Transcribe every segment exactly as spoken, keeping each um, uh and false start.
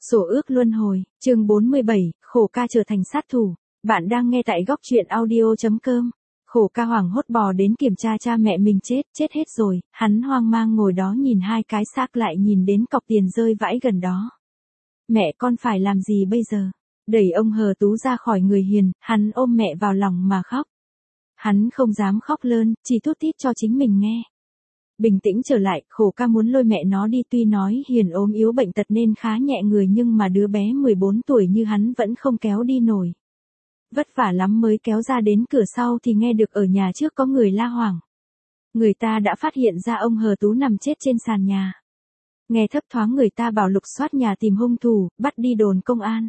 Sổ ước luân hồi, chương bốn mươi bảy, Khổ ca trở thành sát thủ. Bạn đang nghe tại góc truyện audio chấm com. Khổ ca hoảng hốt bò đến kiểm tra cha mẹ mình chết, chết hết rồi, hắn hoang mang ngồi đó nhìn hai cái xác lại nhìn đến cọc tiền rơi vãi gần đó. Mẹ con phải làm gì bây giờ? Đẩy ông Hờ Tú ra khỏi người hiền, hắn ôm mẹ vào lòng mà khóc. Hắn không dám khóc lớn, chỉ thút thít cho chính mình nghe. Bình tĩnh trở lại, Khổ ca muốn lôi mẹ nó đi, tuy nói hiền ốm yếu bệnh tật nên khá nhẹ người nhưng mà đứa bé mười bốn tuổi như hắn vẫn không kéo đi nổi. Vất vả lắm mới kéo ra đến cửa sau thì nghe được ở nhà trước có người la hoảng. Người ta đã phát hiện ra ông Hờ Tú nằm chết trên sàn nhà. Nghe thấp thoáng người ta bảo lục soát nhà tìm hung thủ, bắt đi đồn công an.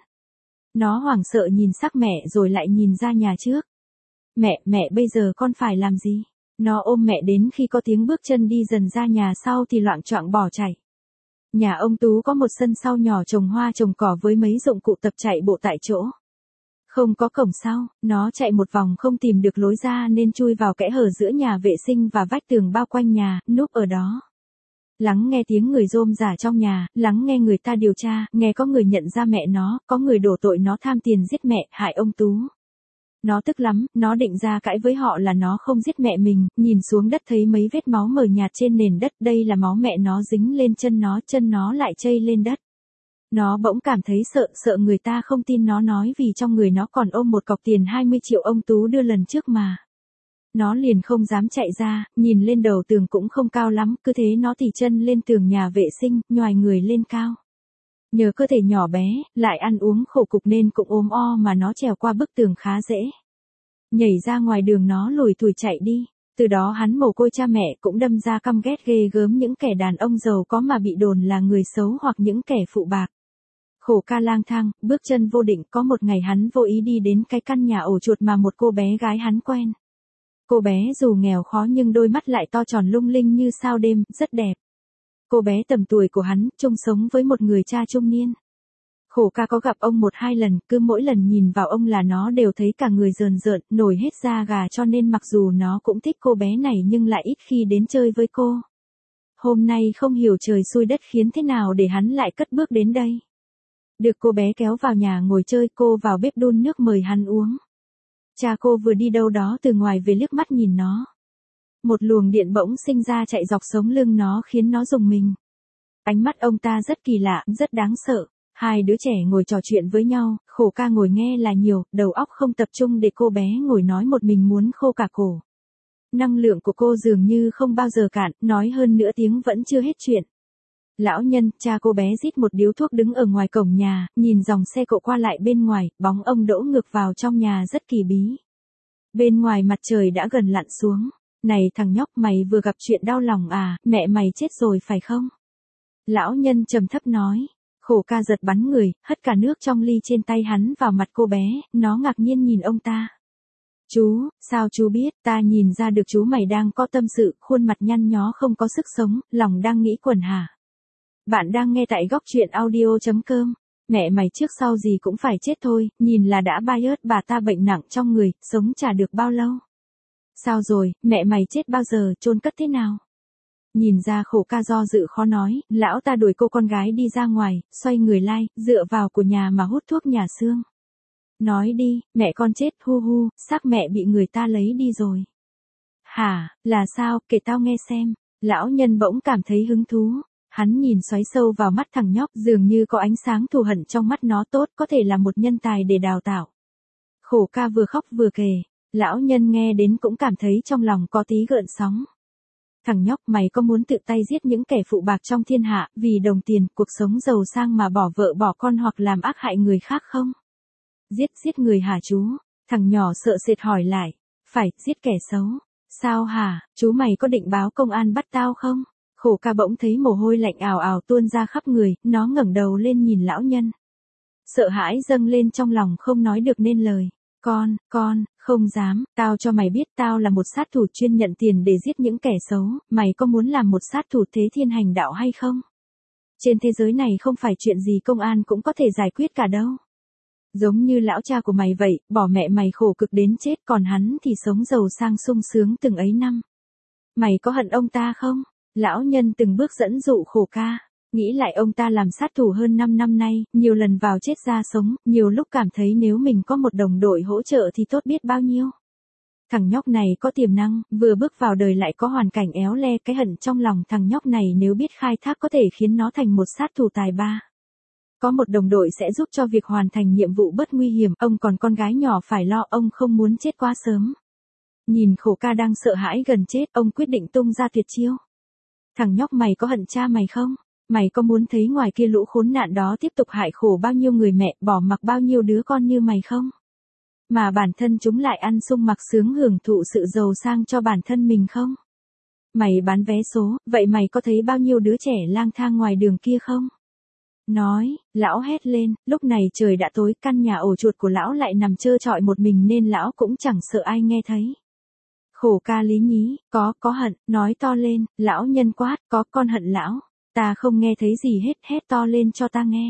Nó hoảng sợ nhìn sắc mẹ rồi lại nhìn ra nhà trước. Mẹ, mẹ bây giờ con phải làm gì? Nó ôm mẹ đến khi có tiếng bước chân đi dần ra nhà sau thì loạng choạng bỏ chạy. Nhà ông Tú có một sân sau nhỏ trồng hoa trồng cỏ với mấy dụng cụ tập chạy bộ tại chỗ. Không có cổng sau, nó chạy một vòng không tìm được lối ra nên chui vào kẽ hở giữa nhà vệ sinh và vách tường bao quanh nhà, núp ở đó. Lắng nghe tiếng người rôm rả trong nhà, lắng nghe người ta điều tra, nghe có người nhận ra mẹ nó, có người đổ tội nó tham tiền giết mẹ, hại ông Tú. Nó tức lắm, nó định ra cãi với họ là nó không giết mẹ mình, nhìn xuống đất thấy mấy vết máu mờ nhạt trên nền đất, đây là máu mẹ nó dính lên chân nó, chân nó lại chây lên đất. Nó bỗng cảm thấy sợ, sợ người ta không tin nó nói vì trong người nó còn ôm một cọc tiền hai mươi triệu ông Tú đưa lần trước mà. Nó liền không dám chạy ra, nhìn lên đầu tường cũng không cao lắm, cứ thế nó tì chân lên tường nhà vệ sinh, nhoài người lên cao. Nhờ cơ thể nhỏ bé, lại ăn uống khổ cục nên cũng ốm o mà nó trèo qua bức tường khá dễ. Nhảy ra ngoài đường nó lủi thủi chạy đi, từ đó hắn mồ côi cha mẹ cũng đâm ra căm ghét ghê gớm những kẻ đàn ông giàu có mà bị đồn là người xấu hoặc những kẻ phụ bạc. Khổ ca lang thang, bước chân vô định, có một ngày hắn vô ý đi đến cái căn nhà ổ chuột mà một cô bé gái hắn quen. Cô bé dù nghèo khó nhưng đôi mắt lại to tròn lung linh như sao đêm, rất đẹp. Cô bé tầm tuổi của hắn, chung sống với một người cha trung niên. Khổ ca có gặp ông một hai lần, cứ mỗi lần nhìn vào ông là nó đều thấy cả người rờn rợn, nổi hết da gà cho nên mặc dù nó cũng thích cô bé này nhưng lại ít khi đến chơi với cô. Hôm nay không hiểu trời xui đất khiến thế nào để hắn lại cất bước đến đây. Được cô bé kéo vào nhà ngồi chơi, cô vào bếp đun nước mời hắn uống. Cha cô vừa đi đâu đó từ ngoài về liếc mắt nhìn nó. Một luồng điện bỗng sinh ra chạy dọc sống lưng nó khiến nó rùng mình. Ánh mắt ông ta rất kỳ lạ, rất đáng sợ. Hai đứa trẻ ngồi trò chuyện với nhau, Khổ ca ngồi nghe là nhiều, đầu óc không tập trung để cô bé ngồi nói một mình muốn khô cả cổ. Năng lượng của cô dường như không bao giờ cạn, nói hơn nửa tiếng vẫn chưa hết chuyện. Lão nhân, cha cô bé rít một điếu thuốc đứng ở ngoài cổng nhà, nhìn dòng xe cộ qua lại bên ngoài, bóng ông đỗ ngược vào trong nhà rất kỳ bí. Bên ngoài mặt trời đã gần lặn xuống. Này thằng nhóc, mày vừa gặp chuyện đau lòng à, mẹ mày chết rồi phải không? Lão nhân trầm thấp nói. Khổ ca giật bắn người, hất cả nước trong ly trên tay hắn vào mặt cô bé, nó ngạc nhiên nhìn ông ta. Chú, sao chú biết, ta nhìn ra được chú mày đang có tâm sự, khuôn mặt nhăn nhó không có sức sống, lòng đang nghĩ quẩn hả? Bạn đang nghe tại góc truyện audio chấm com. Mẹ mày trước sau gì cũng phải chết thôi, nhìn là đã bias, bà ta bệnh nặng trong người, sống chả được bao lâu. Sao rồi, mẹ mày chết bao giờ, chôn cất thế nào? Nhìn ra Khổ ca do dự khó nói, lão ta đuổi cô con gái đi ra ngoài, xoay người lai, dựa vào của nhà mà hút thuốc nhà xương. Nói đi, mẹ con chết, hu hu, xác mẹ bị người ta lấy đi rồi. Hả, là sao, kể tao nghe xem. Lão nhân bỗng cảm thấy hứng thú. Hắn nhìn xoáy sâu vào mắt thằng nhóc, dường như có ánh sáng thù hận trong mắt nó, tốt, có thể là một nhân tài để đào tạo. Khổ ca vừa khóc vừa kể, lão nhân nghe đến cũng cảm thấy trong lòng có tí gợn sóng. Thằng nhóc, mày có muốn tự tay giết những kẻ phụ bạc trong thiên hạ, vì đồng tiền, cuộc sống giàu sang mà bỏ vợ bỏ con hoặc làm ác hại người khác không? Giết, giết người hả chú? Thằng nhỏ sợ sệt hỏi lại. Phải, giết kẻ xấu. Sao hả, chú mày có định báo công an bắt tao không? Khổ ca bỗng thấy mồ hôi lạnh ào ào tuôn ra khắp người, nó ngẩng đầu lên nhìn lão nhân. Sợ hãi dâng lên trong lòng không nói được nên lời. Con, con, không dám, tao cho mày biết tao là một sát thủ chuyên nhận tiền để giết những kẻ xấu, mày có muốn làm một sát thủ thế thiên hành đạo hay không? Trên thế giới này không phải chuyện gì công an cũng có thể giải quyết cả đâu. Giống như lão cha của mày vậy, bỏ mẹ mày khổ cực đến chết còn hắn thì sống giàu sang sung sướng từng ấy năm. Mày có hận ông ta không? Lão nhân từng bước dẫn dụ Khổ ca. Nghĩ lại ông ta làm sát thủ hơn năm năm nay, nhiều lần vào chết ra sống, nhiều lúc cảm thấy nếu mình có một đồng đội hỗ trợ thì tốt biết bao nhiêu. Thằng nhóc này có tiềm năng, vừa bước vào đời lại có hoàn cảnh éo le, cái hận trong lòng thằng nhóc này nếu biết khai thác có thể khiến nó thành một sát thủ tài ba. Có một đồng đội sẽ giúp cho việc hoàn thành nhiệm vụ bớt nguy hiểm, ông còn con gái nhỏ phải lo, ông không muốn chết quá sớm. Nhìn Khổ Ca đang sợ hãi gần chết, ông quyết định tung ra tuyệt chiêu. Thằng nhóc mày có hận cha mày không? Mày có muốn thấy ngoài kia lũ khốn nạn đó tiếp tục hại khổ bao nhiêu người mẹ, bỏ mặc bao nhiêu đứa con như mày không? Mà bản thân chúng lại ăn sung mặc sướng hưởng thụ sự giàu sang cho bản thân mình không? Mày bán vé số, vậy mày có thấy bao nhiêu đứa trẻ lang thang ngoài đường kia không? Nói, lão hét lên, lúc này trời đã tối, căn nhà ổ chuột của lão lại nằm trơ trọi một mình nên lão cũng chẳng sợ ai nghe thấy. Khổ Ca lý nhí, có, có hận, nói to lên, lão nhân quát, có, con hận lão, ta không nghe thấy gì hết, hét to lên cho ta nghe.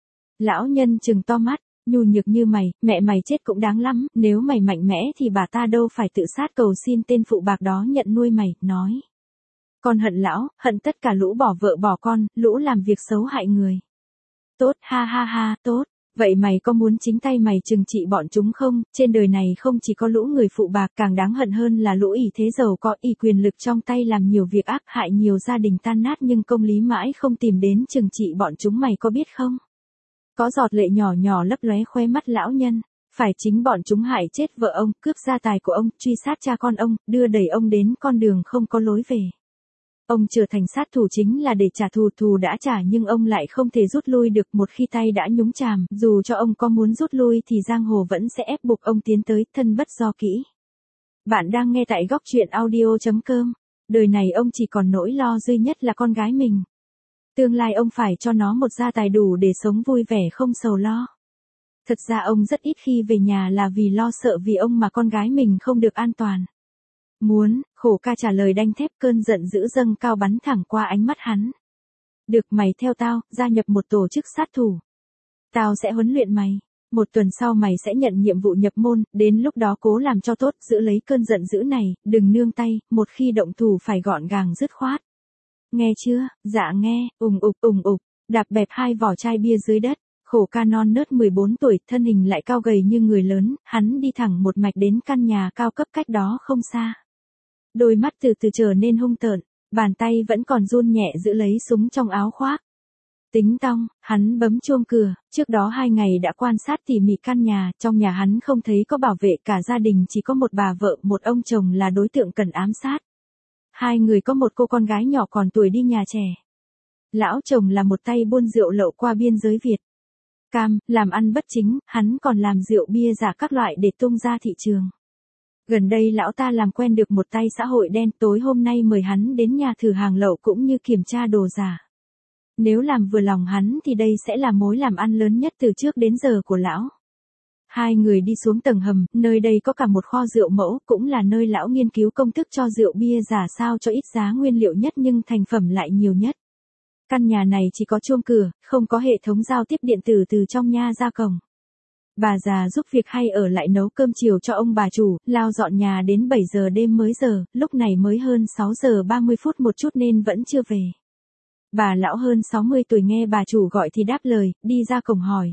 Lão nhân trừng to mắt, nhu nhược như mày, mẹ mày chết cũng đáng lắm, nếu mày mạnh mẽ thì bà ta đâu phải tự sát cầu xin tên phụ bạc đó nhận nuôi mày, nói. Con hận lão, hận tất cả lũ bỏ vợ bỏ con, lũ làm việc xấu hại người. Tốt, ha ha ha, tốt. Vậy mày có muốn chính tay mày trừng trị bọn chúng không? Trên đời này không chỉ có lũ người phụ bạc, càng đáng hận hơn là lũ ỷ thế giàu có, ỷ quyền lực trong tay làm nhiều việc ác, hại nhiều gia đình tan nát nhưng công lý mãi không tìm đến trừng trị bọn chúng, mày có biết không? Có giọt lệ nhỏ nhỏ lấp lóe khóe mắt lão nhân. Phải chính bọn chúng hại chết vợ ông, cướp gia tài của ông, truy sát cha con ông, đưa đẩy ông đến con đường không có lối về. Ông trở thành sát thủ chính là để trả thù, thù đã trả nhưng ông lại không thể rút lui được, một khi tay đã nhúng chàm, dù cho ông có muốn rút lui thì giang hồ vẫn sẽ ép buộc ông tiến tới, thân bất do kỹ. Bạn đang nghe tại góc truyện audio chấm com. Đời này ông chỉ còn nỗi lo duy nhất là con gái mình. Tương lai ông phải cho nó một gia tài đủ để sống vui vẻ không sầu lo. Thật ra ông rất ít khi về nhà là vì lo sợ vì ông mà con gái mình không được an toàn. Muốn, Khổ Ca trả lời đanh thép, cơn giận dữ dâng cao bắn thẳng qua ánh mắt hắn. Được, mày theo tao, gia nhập một tổ chức sát thủ. Tao sẽ huấn luyện mày. Một tuần sau mày sẽ nhận nhiệm vụ nhập môn, đến lúc đó cố làm cho tốt, giữ lấy cơn giận dữ này, đừng nương tay, một khi động thủ phải gọn gàng dứt khoát. Nghe chưa? Dạ nghe, ùng ục ùng ục, đạp bẹp hai vỏ chai bia dưới đất. Khổ Ca non nớt mười bốn tuổi, thân hình lại cao gầy như người lớn, hắn đi thẳng một mạch đến căn nhà cao cấp cách đó không xa. Đôi mắt từ từ trở nên hung tợn, bàn tay vẫn còn run nhẹ giữ lấy súng trong áo khoác. Tính tong, hắn bấm chuông cửa, trước đó hai ngày đã quan sát tỉ mỉ căn nhà, trong nhà hắn không thấy có bảo vệ, cả gia đình chỉ có một bà vợ, một ông chồng là đối tượng cần ám sát. Hai người có một cô con gái nhỏ còn tuổi đi nhà trẻ. Lão chồng là một tay buôn rượu lậu qua biên giới Việt. Cam, làm ăn bất chính, hắn còn làm rượu bia giả các loại để tung ra thị trường. Gần đây lão ta làm quen được một tay xã hội đen, tối hôm nay mời hắn đến nhà thử hàng lậu cũng như kiểm tra đồ giả. Nếu làm vừa lòng hắn thì đây sẽ là mối làm ăn lớn nhất từ trước đến giờ của lão. Hai người đi xuống tầng hầm, nơi đây có cả một kho rượu mẫu, cũng là nơi lão nghiên cứu công thức cho rượu bia giả sao cho ít giá nguyên liệu nhất nhưng thành phẩm lại nhiều nhất. Căn nhà này chỉ có chuông cửa, không có hệ thống giao tiếp điện tử từ trong nha ra cổng. Bà già giúp việc hay ở lại nấu cơm chiều cho ông bà chủ, lau dọn nhà đến bảy giờ đêm mới giờ, lúc này mới hơn sáu giờ ba mươi phút một chút nên vẫn chưa về. Bà lão hơn sáu mươi tuổi nghe bà chủ gọi thì đáp lời, đi ra cổng hỏi.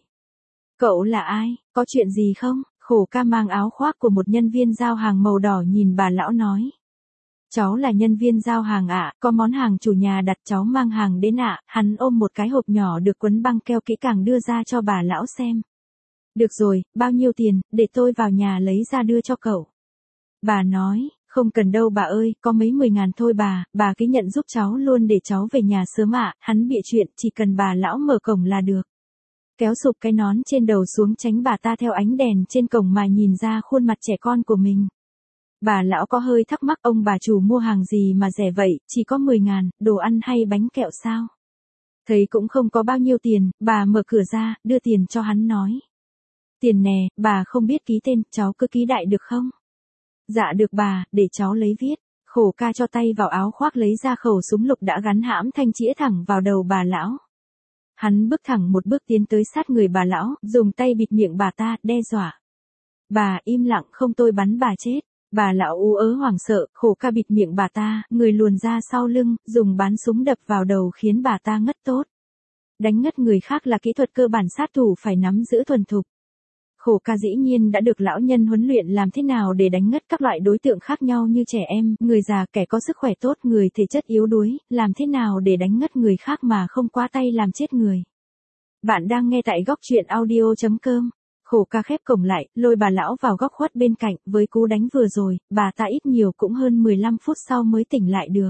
Cậu là ai, có chuyện gì không? Khổ Ca mang áo khoác của một nhân viên giao hàng màu đỏ nhìn bà lão nói. Cháu là nhân viên giao hàng ạ, có món hàng chủ nhà đặt cháu mang hàng đến ạ, hắn ôm một cái hộp nhỏ được quấn băng keo kỹ càng đưa ra cho bà lão xem. Được rồi, bao nhiêu tiền, để tôi vào nhà lấy ra đưa cho cậu. Bà nói, không cần đâu bà ơi, có mấy mười ngàn thôi bà, bà cứ nhận giúp cháu luôn để cháu về nhà sớm ạ, hắn bịa chuyện, chỉ cần bà lão mở cổng là được. Kéo sụp cái nón trên đầu xuống tránh bà ta theo ánh đèn trên cổng mà nhìn ra khuôn mặt trẻ con của mình. Bà lão có hơi thắc mắc ông bà chủ mua hàng gì mà rẻ vậy, chỉ có mười ngàn, đồ ăn hay bánh kẹo sao? Thấy cũng không có bao nhiêu tiền, bà mở cửa ra, đưa tiền cho hắn nói. Tiền nè, bà không biết ký tên, cháu cứ ký đại được không? Dạ được bà, để cháu lấy viết. Khổ Ca cho tay vào áo khoác lấy ra khẩu súng lục đã gắn hãm thanh chĩa thẳng vào đầu bà lão. Hắn bước thẳng một bước tiến tới sát người bà lão, dùng tay bịt miệng bà ta, đe dọa. Bà im lặng không tôi bắn bà chết. Bà lão ú ớ hoảng sợ, Khổ Ca bịt miệng bà ta, người luồn ra sau lưng, dùng bắn súng đập vào đầu khiến bà ta ngất tốt. Đánh ngất người khác là kỹ thuật cơ bản sát thủ phải nắm giữ thuần thục. Khổ ca dĩ nhiên đã được lão nhân huấn luyện làm thế nào để đánh ngất các loại đối tượng khác nhau như trẻ em, người già, kẻ có sức khỏe tốt, người thể chất yếu đuối, làm thế nào để đánh ngất người khác mà không quá tay làm chết người. Bạn đang nghe tại góc truyện audio chấm com. Khổ ca khép cổng lại, lôi bà lão vào góc khuất bên cạnh, với cú đánh vừa rồi, bà ta ít nhiều cũng hơn mười lăm phút sau mới tỉnh lại được.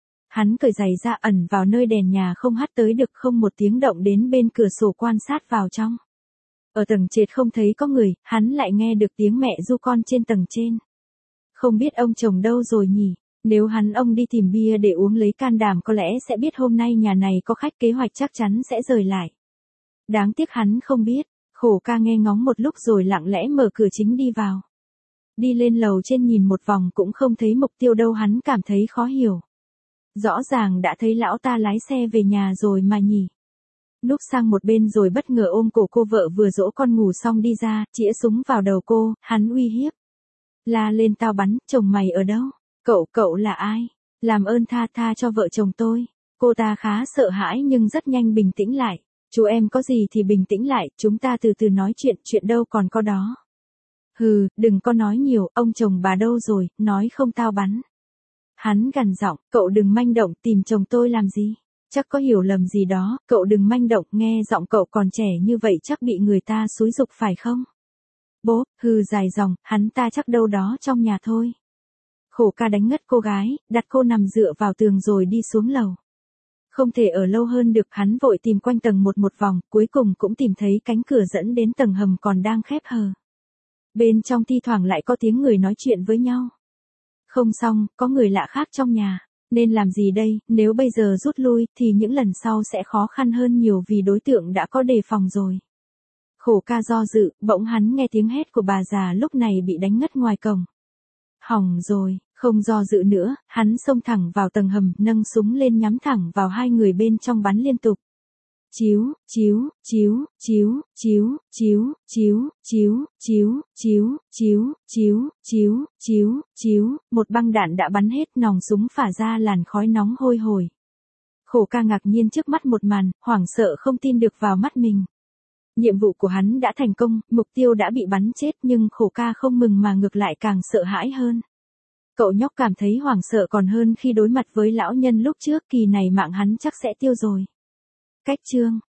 Hắn cởi giày ra ẩn vào nơi đèn nhà không hắt tới được, không một tiếng động đến bên cửa sổ quan sát vào trong. Ở tầng trệt không thấy có người, hắn lại nghe được tiếng mẹ ru con trên tầng trên. Không biết ông chồng đâu rồi nhỉ? Nếu hắn ông đi tìm bia để uống lấy can đảm có lẽ sẽ biết hôm nay nhà này có khách, kế hoạch chắc chắn sẽ rời lại. Đáng tiếc hắn không biết. Khổ ca nghe ngóng một lúc rồi lặng lẽ mở cửa chính đi vào. Đi lên lầu trên nhìn một vòng cũng không thấy mục tiêu đâu, hắn cảm thấy khó hiểu. Rõ ràng đã thấy lão ta lái xe về nhà rồi mà nhỉ. Núp sang một bên rồi bất ngờ ôm cổ cô vợ vừa dỗ con ngủ xong đi ra, chĩa súng vào đầu cô, hắn uy hiếp. La lên tao bắn, chồng mày ở đâu? Cậu, cậu là ai? Làm ơn tha tha cho vợ chồng tôi. Cô ta khá sợ hãi nhưng rất nhanh bình tĩnh lại. Chú em có gì thì bình tĩnh lại, chúng ta từ từ nói chuyện, chuyện đâu còn có đó. Hừ, đừng có nói nhiều, ông chồng bà đâu rồi, nói không tao bắn. Hắn gằn giọng, cậu đừng manh động, tìm chồng tôi làm gì? Chắc có hiểu lầm gì đó, cậu đừng manh động, nghe giọng cậu còn trẻ như vậy chắc bị người ta xúi giục phải không? Bố, hừ dài dòng, hắn ta chắc đâu đó trong nhà thôi. Khổ ca đánh ngất cô gái, đặt cô nằm dựa vào tường rồi đi xuống lầu. Không thể ở lâu hơn được, hắn vội tìm quanh tầng một một vòng, cuối cùng cũng tìm thấy cánh cửa dẫn đến tầng hầm còn đang khép hờ. Bên trong thi thoảng lại có tiếng người nói chuyện với nhau. Không xong, có người lạ khác trong nhà. Nên làm gì đây, nếu bây giờ rút lui thì những lần sau sẽ khó khăn hơn nhiều vì đối tượng đã có đề phòng rồi. Khổ ca do dự, bỗng hắn nghe tiếng hét của bà già lúc này bị đánh ngất ngoài cổng. Hỏng rồi, không do dự nữa, hắn xông thẳng vào tầng hầm, nâng súng lên nhắm thẳng vào hai người bên trong bắn liên tục. Chíu, chíu, chíu, chíu, chíu, chíu, chíu, chíu, chíu, chíu, chíu, chíu, chíu, chíu, chíu, một băng đạn đã bắn hết, nòng súng phả ra làn khói nóng hôi hổi. Khổ ca ngạc nhiên trước mắt một màn, hoảng sợ không tin được vào mắt mình. Nhiệm vụ của hắn đã thành công, mục tiêu đã bị bắn chết nhưng khổ ca không mừng mà ngược lại càng sợ hãi hơn. Cậu nhóc cảm thấy hoảng sợ còn hơn khi đối mặt với lão nhân lúc trước, kỳ này mạng hắn chắc sẽ tiêu rồi. Cách chương